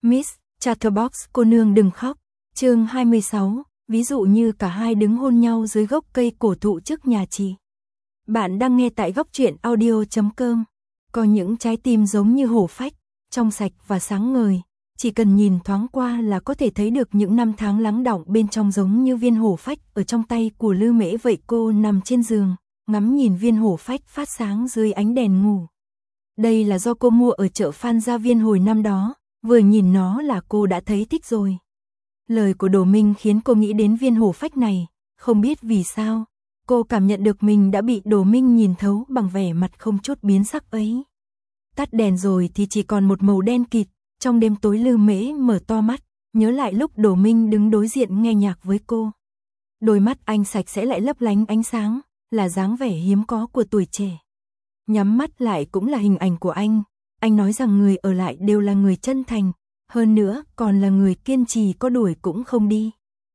Miss Chatterbox cô nương đừng khóc. Chương 26, ví dụ như cả hai đứng hôn nhau dưới gốc cây cổ thụ trước nhà chị. Bạn đang nghe tại góc truyện audio.com. Có những trái tim giống như hổ phách, trong sạch và sáng ngời, chỉ cần nhìn thoáng qua là có thể thấy được những năm tháng lắng đọng bên trong, giống như viên hổ phách ở trong tay của Lư Mễ vậy. Cô nằm trên giường, ngắm nhìn viên hổ phách phát sáng dưới ánh đèn ngủ. Đây là do cô mua ở chợ Phan Gia Viên hồi năm đó, vừa nhìn nó là cô đã thấy thích rồi. Lời của Đỗ Minh khiến cô nghĩ đến viên hổ phách này, không biết vì sao, cô cảm nhận được mình đã bị Đỗ Minh nhìn thấu bằng vẻ mặt không chút biến sắc ấy. Tắt đèn rồi thì chỉ còn một màu đen kịt, trong đêm tối Lư Mễ mở to mắt, nhớ lại lúc Đỗ Minh đứng đối diện nghe nhạc với cô. Đôi mắt anh sạch sẽ lại lấp lánh ánh sáng, là dáng vẻ hiếm có của tuổi trẻ. Nhắm mắt lại cũng là hình ảnh của anh nói rằng người ở lại đều là người chân thành, hơn nữa còn là người kiên trì, có đuổi cũng không đi.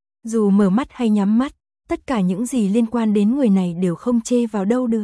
Dù mở mắt hay nhắm mắt, tất cả những gì liên quan đến người này đều không chê vào đâu được.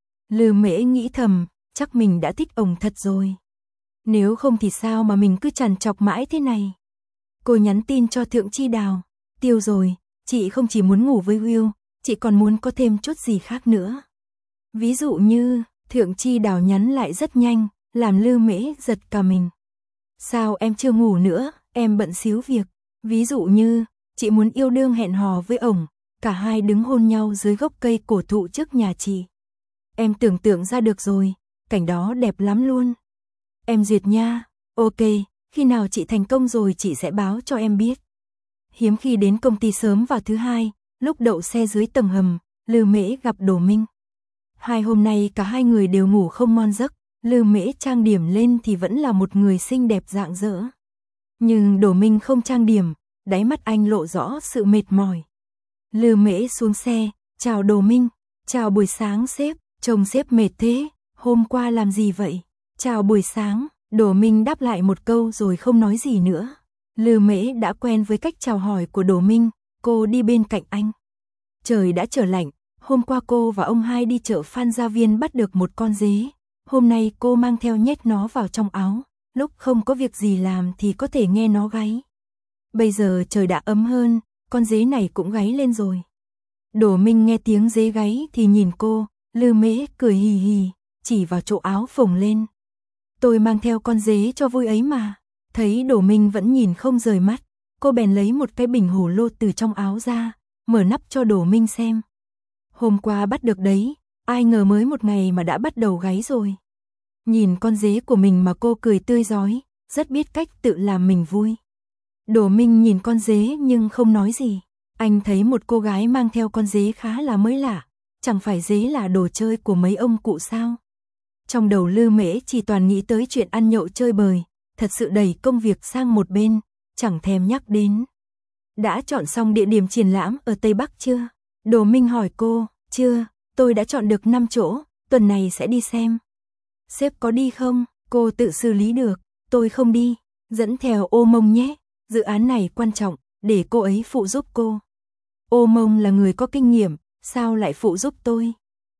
Lư Mễ nghĩ thầm, chắc mình đã thích ổng thật rồi. Nếu không thì sao mà mình cứ trằn trọc mãi thế này. Cô nhắn tin cho Thượng Chi Đào, tiêu rồi, chị không chỉ muốn ngủ với Will, chị còn muốn có thêm chút gì khác nữa. Ví dụ như, Thượng Chi Đào nhắn lại rất nhanh, làm Lư Mễ giật cả mình. Sao em chưa ngủ nữa, em bận xíu việc. Ví dụ như, chị muốn yêu đương hẹn hò với ổng, cả hai đứng hôn nhau dưới gốc cây cổ thụ trước nhà chị. Em tưởng tượng ra được rồi, cảnh đó đẹp lắm luôn. Em duyệt nha, ok, khi nào chị thành công rồi chị sẽ báo cho em biết. Hiếm khi đến công ty sớm vào thứ hai, lúc đậu xe dưới tầng hầm, Lư Mễ gặp Đỗ Minh. Hai hôm nay cả hai người đều ngủ không ngon giấc, Lư Mễ trang điểm lên thì vẫn là một người xinh đẹp rạng rỡ. Nhưng Đỗ Minh không trang điểm, đáy mắt anh lộ rõ sự mệt mỏi. Lư Mễ xuống xe, chào Đỗ Minh, chào buổi sáng sếp, trông sếp mệt thế, hôm qua làm gì vậy? Chào buổi sáng, Đỗ Minh đáp lại một câu rồi không nói gì nữa. Lư Mễ đã quen với cách chào hỏi của Đỗ Minh, cô đi bên cạnh anh. Trời đã trở lạnh, hôm qua cô và ông hai đi chợ Phan Gia Viên bắt được một con dế. Hôm nay cô mang theo nhét nó vào trong áo, lúc không có việc gì làm thì có thể nghe nó gáy. Bây giờ trời đã ấm hơn, con dế này cũng gáy lên rồi. Đỗ Minh nghe tiếng dế gáy thì nhìn cô, Lư Mễ cười hì hì, chỉ vào chỗ áo phồng lên. Tôi mang theo con dế cho vui ấy mà. Thấy Đỗ Minh vẫn nhìn không rời mắt, cô bèn lấy một cái bình hồ lô từ trong áo ra, mở nắp cho Đỗ Minh xem. Hôm qua bắt được đấy, ai ngờ mới một ngày mà đã bắt đầu gáy rồi. Nhìn con dế của mình mà cô cười tươi rói, rất biết cách tự làm mình vui. Đỗ Minh nhìn con dế nhưng không nói gì. Anh thấy một cô gái mang theo con dế khá là mới lạ, chẳng phải dế là đồ chơi của mấy ông cụ sao? Trong đầu Lư Mễ chỉ toàn nghĩ tới chuyện ăn nhậu chơi bời, thật sự đẩy công việc sang một bên, chẳng thèm nhắc đến. Đã chọn xong địa điểm triển lãm ở Tây Bắc chưa? Đỗ Minh hỏi cô, chưa, tôi đã chọn được 5 chỗ, tuần này sẽ đi xem. Sếp có đi không? Cô tự xử lý được, tôi không đi, dẫn theo Ô Mông nhé, dự án này quan trọng, để cô ấy phụ giúp cô. Ô Mông là người có kinh nghiệm, sao lại phụ giúp tôi?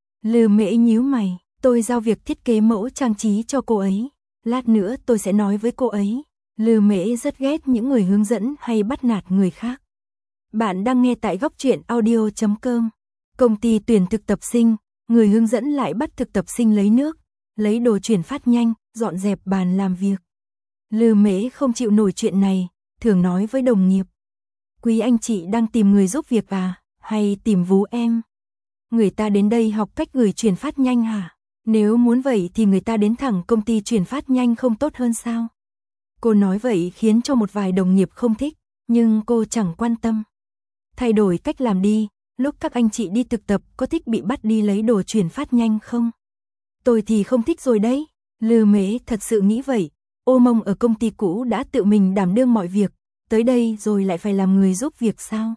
Lư Mễ nhíu mày, tôi giao việc thiết kế mẫu trang trí cho cô ấy, lát nữa tôi sẽ nói với cô ấy. Lư Mễ rất ghét những người hướng dẫn hay bắt nạt người khác. Bạn đang nghe tại góc truyện audio.com. Công ty tuyển thực tập sinh, người hướng dẫn lại bắt thực tập sinh lấy nước, lấy đồ chuyển phát nhanh, dọn dẹp bàn làm việc. Lư Mễ không chịu nổi chuyện này, thường nói với đồng nghiệp. Quý anh chị đang tìm người giúp việc à, hay tìm vú em? Người ta đến đây học cách gửi chuyển phát nhanh hả? Nếu muốn vậy thì người ta đến thẳng công ty chuyển phát nhanh không tốt hơn sao? Cô nói vậy khiến cho một vài đồng nghiệp không thích, nhưng cô chẳng quan tâm. Thay đổi cách làm đi, lúc các anh chị đi thực tập có thích bị bắt đi lấy đồ chuyển phát nhanh không? Tôi thì không thích rồi đấy. Lư Mễ thật sự nghĩ vậy, Ô Mông ở công ty cũ đã tự mình đảm đương mọi việc, tới đây rồi lại phải làm người giúp việc sao?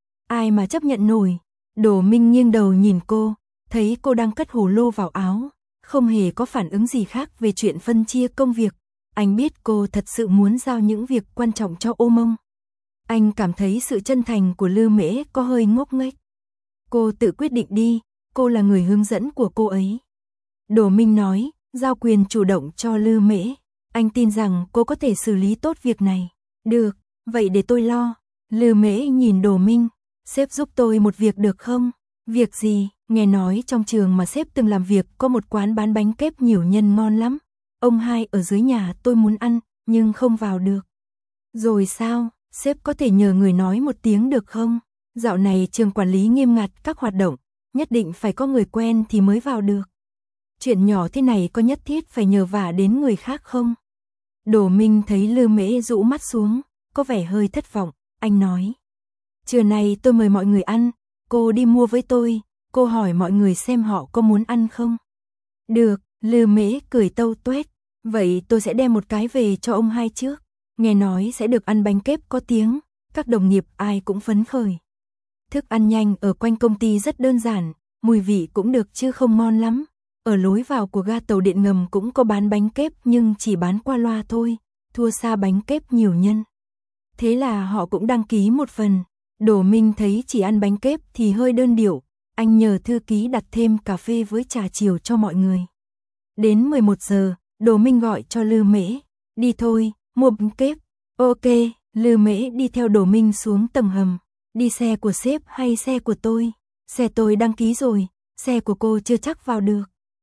Ai mà chấp nhận nổi? Đỗ Minh nghiêng đầu nhìn cô, thấy cô đang cất hồ lô vào áo, không hề có phản ứng gì khác về chuyện phân chia công việc. Anh biết cô thật sự muốn giao những việc quan trọng cho Ô Mông. Anh cảm thấy sự chân thành của Lư Mễ có hơi ngốc nghếch. Cô tự quyết định đi, cô là người hướng dẫn của cô ấy. Đỗ Minh nói, giao quyền chủ động cho Lư Mễ. Anh tin rằng cô có thể xử lý tốt việc này. Được, vậy để tôi lo. Lư Mễ nhìn Đỗ Minh. Sếp giúp tôi một việc được không? Việc gì? Nghe nói trong trường mà sếp từng làm việc có một quán bán bánh kếp nhiều nhân ngon lắm. Ông hai ở dưới nhà tôi muốn ăn, nhưng không vào được. Rồi sao? Sếp có thể nhờ người nói một tiếng được không? Dạo này trường quản lý nghiêm ngặt các hoạt động, nhất định phải có người quen thì mới vào được. Chuyện nhỏ thế này có nhất thiết phải nhờ vả đến người khác không? Đỗ Minh thấy Lư Mễ rũ mắt xuống, có vẻ hơi thất vọng, anh nói. Trưa nay tôi mời mọi người ăn, cô đi mua với tôi, cô hỏi mọi người xem họ có muốn ăn không? Được, Lư Mễ cười tâu tuét, vậy tôi sẽ đem một cái về cho ông hai trước. Nghe nói sẽ được ăn bánh kếp có tiếng, các đồng nghiệp ai cũng phấn khởi. Thức ăn nhanh ở quanh công ty rất đơn giản, mùi vị cũng được chứ không ngon lắm. Ở lối vào của ga tàu điện ngầm cũng có bán bánh kếp nhưng chỉ bán qua loa thôi, thua xa bánh kếp nhiều nhân. Thế là họ cũng đăng ký một phần. Đỗ Minh thấy chỉ ăn bánh kếp thì hơi đơn điệu, anh nhờ thư ký đặt thêm cà phê với trà chiều cho mọi người. Đến 11 giờ, Đỗ Minh gọi cho Lư Mễ, đi thôi, mua bánh kếp. Ok, Lư Mễ đi theo Đỗ Minh xuống tầng hầm. Đi xe của sếp hay xe của tôi? Xe tôi đăng ký rồi, xe của cô chưa chắc vào được.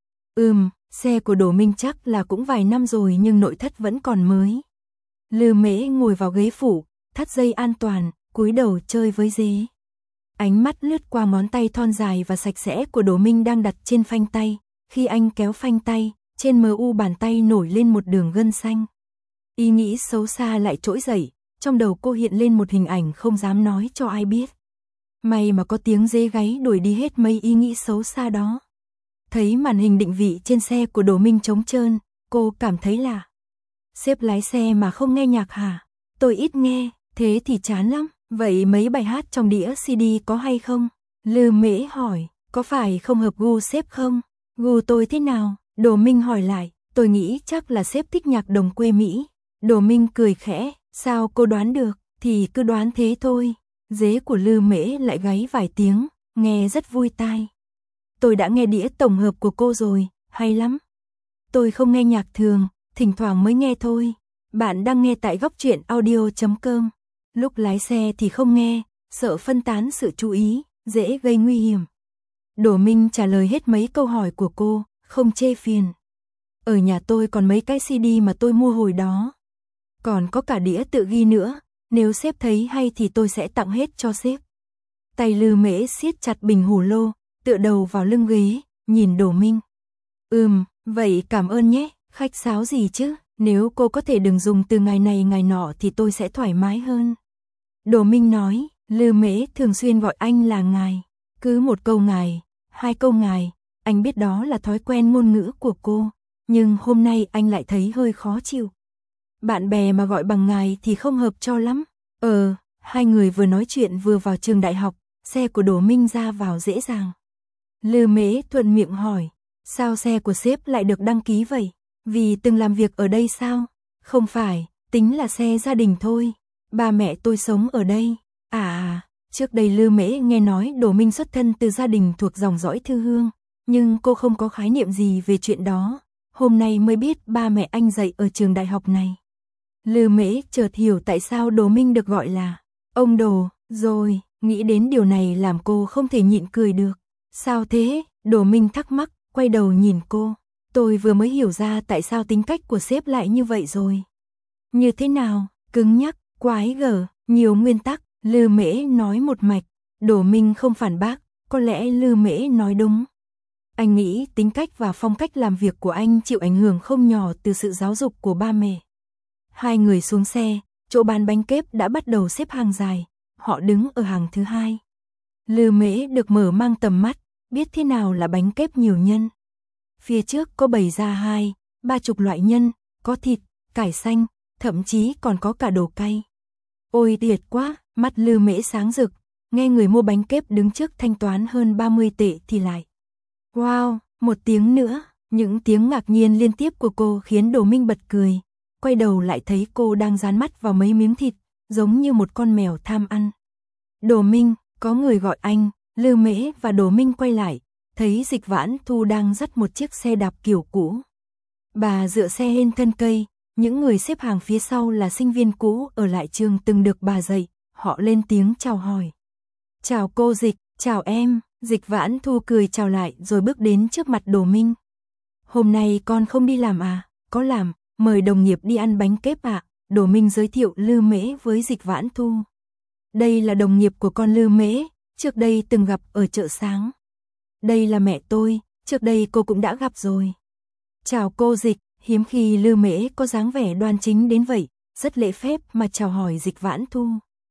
Xe của Đỗ Minh chắc là cũng vài năm rồi nhưng nội thất vẫn còn mới. Lư Mễ ngồi vào ghế phụ, thắt dây an toàn, cúi đầu chơi với dế. Ánh mắt lướt qua ngón tay thon dài và sạch sẽ của Đỗ Minh đang đặt trên phanh tay. Khi anh kéo phanh tay, trên mu bàn tay nổi lên một đường gân xanh. Ý nghĩ xấu xa lại trỗi dậy, trong đầu cô hiện lên một hình ảnh không dám nói cho ai biết. May mà có tiếng dế gáy đuổi đi hết mấy ý nghĩ xấu xa đó. Thấy màn hình định vị trên xe của Đỗ Minh trống trơn, cô cảm thấy lạ. Sếp lái xe mà không nghe nhạc hả? Tôi ít nghe, thế thì chán lắm. Vậy mấy bài hát trong đĩa CD có hay không? Lư Mễ hỏi, có phải không hợp gu sếp không? Gu tôi thế nào? Đỗ Minh hỏi lại, tôi nghĩ chắc là sếp thích nhạc đồng quê Mỹ. Đỗ Minh cười khẽ, sao cô đoán được? Thì cứ đoán thế thôi. Dế của Lư Mễ lại gáy vài tiếng, nghe rất vui tai. Tôi đã nghe đĩa tổng hợp của cô rồi, hay lắm. Tôi không nghe nhạc thường, thỉnh thoảng mới nghe thôi. Bạn đang nghe tại Góc Truyện Audio.com. Lúc lái xe thì không nghe, sợ phân tán sự chú ý, dễ gây nguy hiểm. Đỗ Minh trả lời hết mấy câu hỏi của cô, không chê phiền. Ở nhà tôi còn mấy cái CD mà tôi mua hồi đó. Còn có cả đĩa tự ghi nữa, nếu sếp thấy hay thì tôi sẽ tặng hết cho sếp. Tay Lư Mễ siết chặt bình hủ lô, tựa đầu vào lưng ghế, nhìn Đỗ Minh. Vậy cảm ơn nhé, khách sáo gì chứ, nếu cô có thể đừng dùng từ ngày này ngày nọ thì tôi sẽ thoải mái hơn. Đỗ Minh nói, Lư Mễ thường xuyên gọi anh là ngài, cứ một câu ngài, hai câu ngài, anh biết đó là thói quen ngôn ngữ của cô, nhưng hôm nay anh lại thấy hơi khó chịu. Bạn bè mà gọi bằng ngài thì không hợp cho lắm. Hai người vừa nói chuyện vừa vào trường đại học, xe của Đỗ Minh ra vào dễ dàng. Lư Mễ thuận miệng hỏi, sao xe của sếp lại được đăng ký vậy? Vì từng làm việc ở đây sao? Không phải, tính là xe gia đình thôi. Ba mẹ tôi sống ở đây. Trước đây Lư Mễ nghe nói Đỗ Minh xuất thân từ gia đình thuộc dòng dõi Thư Hương, nhưng cô không có khái niệm gì về chuyện đó. Hôm nay mới biết ba mẹ anh dạy ở trường đại học này. Lư Mễ chợt hiểu tại sao Đỗ Minh được gọi là ông Đỗ, rồi, nghĩ đến điều này làm cô không thể nhịn cười được. Sao thế? Đỗ Minh thắc mắc, quay đầu nhìn cô. Tôi vừa mới hiểu ra tại sao tính cách của sếp lại như vậy rồi. Như thế nào? Cứng nhắc, quái gở, nhiều nguyên tắc, Lư Mễ nói một mạch. Đỗ Minh không phản bác, có lẽ Lư Mễ nói đúng. Anh nghĩ tính cách và phong cách làm việc của anh chịu ảnh hưởng không nhỏ từ sự giáo dục của ba mẹ. Hai người xuống xe, chỗ bán bánh kếp đã bắt đầu xếp hàng dài, họ đứng ở hàng thứ hai. Lư Mễ được mở mang tầm mắt, biết thế nào là bánh kếp nhiều nhân. Phía trước có bày ra 20-30 loại nhân, có thịt, cải xanh, thậm chí còn có cả đồ cay. Ôi tuyệt quá, mắt Lư Mễ sáng rực, nghe người mua bánh kếp đứng trước thanh toán hơn 30 tệ thì lại. Wow, một tiếng nữa, những tiếng ngạc nhiên liên tiếp của cô khiến Đỗ Minh bật cười. Quay đầu lại thấy cô đang dán mắt vào mấy miếng thịt, giống như một con mèo tham ăn. Đỗ Minh, có người gọi anh. Lư Mễ và Đỗ Minh quay lại, thấy Dịch Vãn Thu đang dắt một chiếc xe đạp kiểu cũ. Bà dựa xe lên thân cây, Những người xếp hàng phía sau là sinh viên cũ ở lại trường từng được bà dạy, họ lên tiếng chào hỏi. Chào cô Dịch, chào em, Dịch Vãn Thu cười chào lại rồi bước đến trước mặt Đồ Minh. Hôm nay con không đi làm à? Có làm, mời đồng nghiệp đi ăn bánh kép ạ. Đồ Minh giới thiệu Lư Mễ với Dịch Vãn Thu. Đây là đồng nghiệp của con Lư Mễ, trước đây từng gặp ở chợ sáng. Đây là mẹ tôi, trước đây cô cũng đã gặp rồi. Chào cô Dịch, hiếm khi Lư Mễ có dáng vẻ đoan chính đến vậy, rất lễ phép mà chào hỏi Dịch Vãn Thu.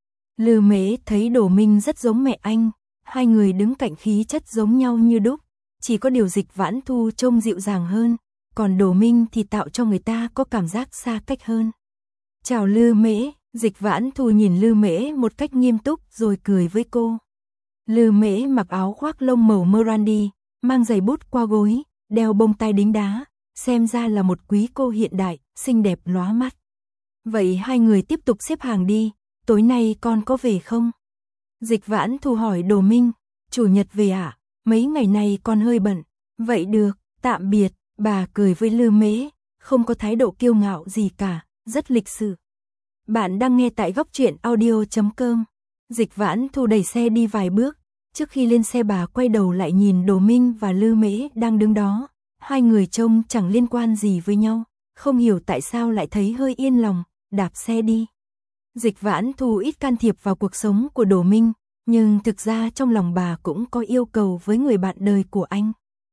Lư Mễ thấy Đồ Minh rất giống mẹ anh, hai người đứng cạnh khí chất giống nhau như đúc, chỉ có điều Dịch Vãn Thu trông dịu dàng hơn, còn Đồ Minh thì tạo cho người ta có cảm giác xa cách hơn. Chào Lư Mễ, Dịch Vãn Thu nhìn Lư Mễ một cách nghiêm túc rồi cười với cô. Lư Mễ mặc áo khoác lông màu Merandi, mang giày bút qua gối, đeo bông tai đính đá, xem ra là một quý cô hiện đại, xinh đẹp lóa mắt. Vậy hai người tiếp tục xếp hàng đi, tối nay con có về không? Dịch Vãn Thu hỏi Đồ Minh, chủ nhật về à? Mấy ngày nay con hơi bận. Vậy được, tạm biệt, bà cười với Lư Mễ, không có thái độ kiêu ngạo gì cả, rất lịch sự. Bạn đang nghe tại góc truyện audio.com. Dịch Vãn Thu đẩy xe đi vài bước, trước khi lên xe bà quay đầu lại nhìn Đồ Minh và Lư Mễ đang đứng đó. Hai người trông chẳng liên quan gì với nhau, không hiểu tại sao lại thấy hơi yên lòng, đạp xe đi. Dịch Vãn Thu ít can thiệp vào cuộc sống của Đồ Minh, nhưng thực ra trong lòng bà cũng có yêu cầu với người bạn đời của anh.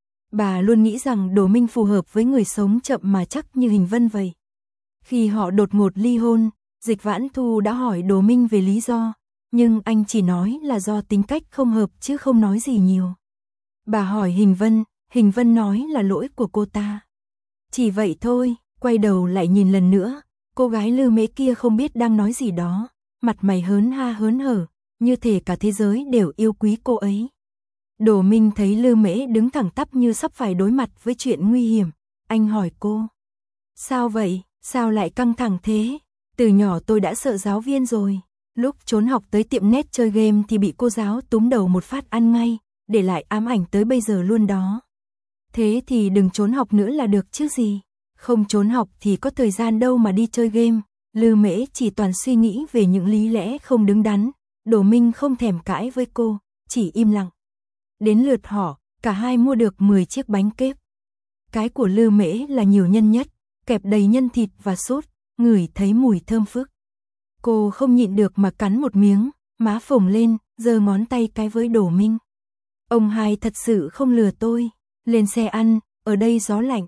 Bà luôn nghĩ rằng Đồ Minh phù hợp với người sống chậm mà chắc như Hình Vân vậy. Khi họ đột ngột ly hôn, Dịch Vãn Thu đã hỏi Đồ Minh về lý do, nhưng anh chỉ nói là do tính cách không hợp chứ không nói gì nhiều. Bà hỏi Hình Vân nói là lỗi của cô ta. Chỉ vậy thôi, quay đầu lại nhìn lần nữa, cô gái Lư Mễ kia không biết đang nói gì đó, mặt mày hớn ha hớn hở, như thể cả thế giới đều yêu quý cô ấy. Đồ Minh thấy Lư Mễ đứng thẳng tắp như sắp phải đối mặt với chuyện nguy hiểm, anh hỏi cô. Sao vậy, sao lại căng thẳng thế? Từ nhỏ tôi đã sợ giáo viên rồi, lúc trốn học tới tiệm net chơi game thì bị cô giáo túm đầu một phát ăn ngay, để lại ám ảnh tới bây giờ luôn đó. Thế thì đừng trốn học nữa là được chứ gì, không trốn học thì có thời gian đâu mà đi chơi game. Lư Mễ chỉ toàn suy nghĩ về những lý lẽ không đứng đắn, Đồ Minh không thèm cãi với cô, chỉ im lặng. Đến lượt họ, cả hai mua được 10 chiếc bánh kép. Cái của Lư Mễ là nhiều nhân nhất, kẹp đầy nhân thịt và sốt, ngửi thấy mùi thơm phức. Cô không nhịn được mà cắn một miếng, má phồng lên, giơ ngón tay cái với Đồ Minh. Ông hai thật sự không lừa tôi, lên xe ăn, ở đây gió lạnh,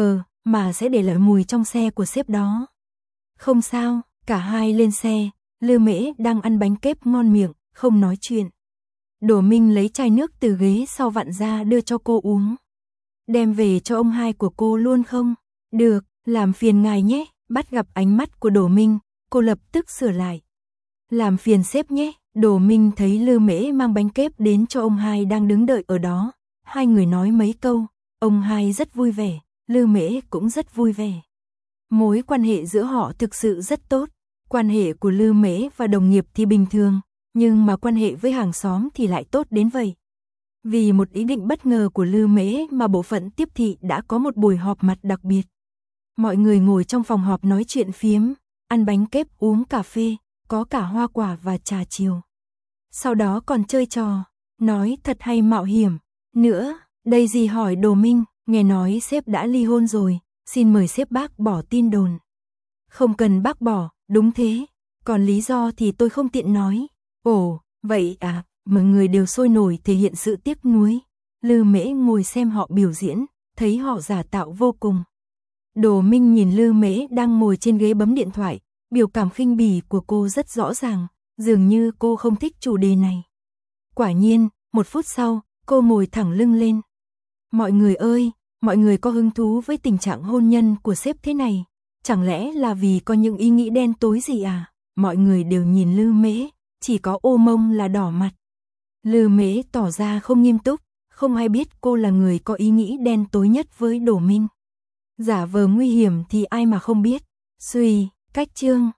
mà sẽ để lại mùi trong xe của sếp đó. Không sao, cả hai lên xe, Lư Mễ đang ăn bánh kép ngon miệng, không nói chuyện. Đồ Minh lấy chai nước từ ghế sau vặn ra đưa cho cô uống. Đem về cho ông hai của cô luôn không? Được, làm phiền ngài nhé. Bắt gặp ánh mắt của Đồ Minh, cô lập tức sửa lại. Làm phiền sếp nhé. Đồ Minh thấy Lư Mễ mang bánh kép đến cho ông hai đang đứng đợi ở đó. Hai người nói mấy câu, ông hai rất vui vẻ, Lư Mễ cũng rất vui vẻ. Mối quan hệ giữa họ thực sự rất tốt. Quan hệ của Lư Mễ và đồng nghiệp thì bình thường, nhưng mà quan hệ với hàng xóm thì lại tốt đến vậy. Vì một ý định bất ngờ của Lư Mễ mà bộ phận tiếp thị đã có một buổi họp mặt đặc biệt. Mọi người ngồi trong phòng họp nói chuyện phiếm, ăn bánh kép uống cà phê, có cả hoa quả và trà chiều. Sau đó còn chơi trò, nói thật hay mạo hiểm. Nữa, đây gì hỏi Đồ Minh, nghe nói sếp đã ly hôn rồi, xin mời sếp bác bỏ tin đồn. Không cần bác bỏ, đúng thế, còn lý do thì tôi không tiện nói. Ồ, vậy à, mọi người đều sôi nổi thể hiện sự tiếc nuối. Lư Mễ ngồi xem họ biểu diễn, thấy họ giả tạo vô cùng. Đồ Minh nhìn Lư Mễ đang ngồi trên ghế bấm điện thoại, biểu cảm khinh bỉ của cô rất rõ ràng, dường như cô không thích chủ đề này. Quả nhiên, 1 phút sau, cô ngồi thẳng lưng lên. Mọi người ơi, mọi người có hứng thú với tình trạng hôn nhân của sếp thế này? Chẳng lẽ là vì có những ý nghĩ đen tối gì à? Mọi người đều nhìn Lư Mễ, chỉ có Ô Mông là đỏ mặt. Lư Mễ tỏ ra không nghiêm túc, không ai biết cô là người có ý nghĩ đen tối nhất với Đồ Minh. Giả vờ nguy hiểm thì ai mà không biết. Cách chương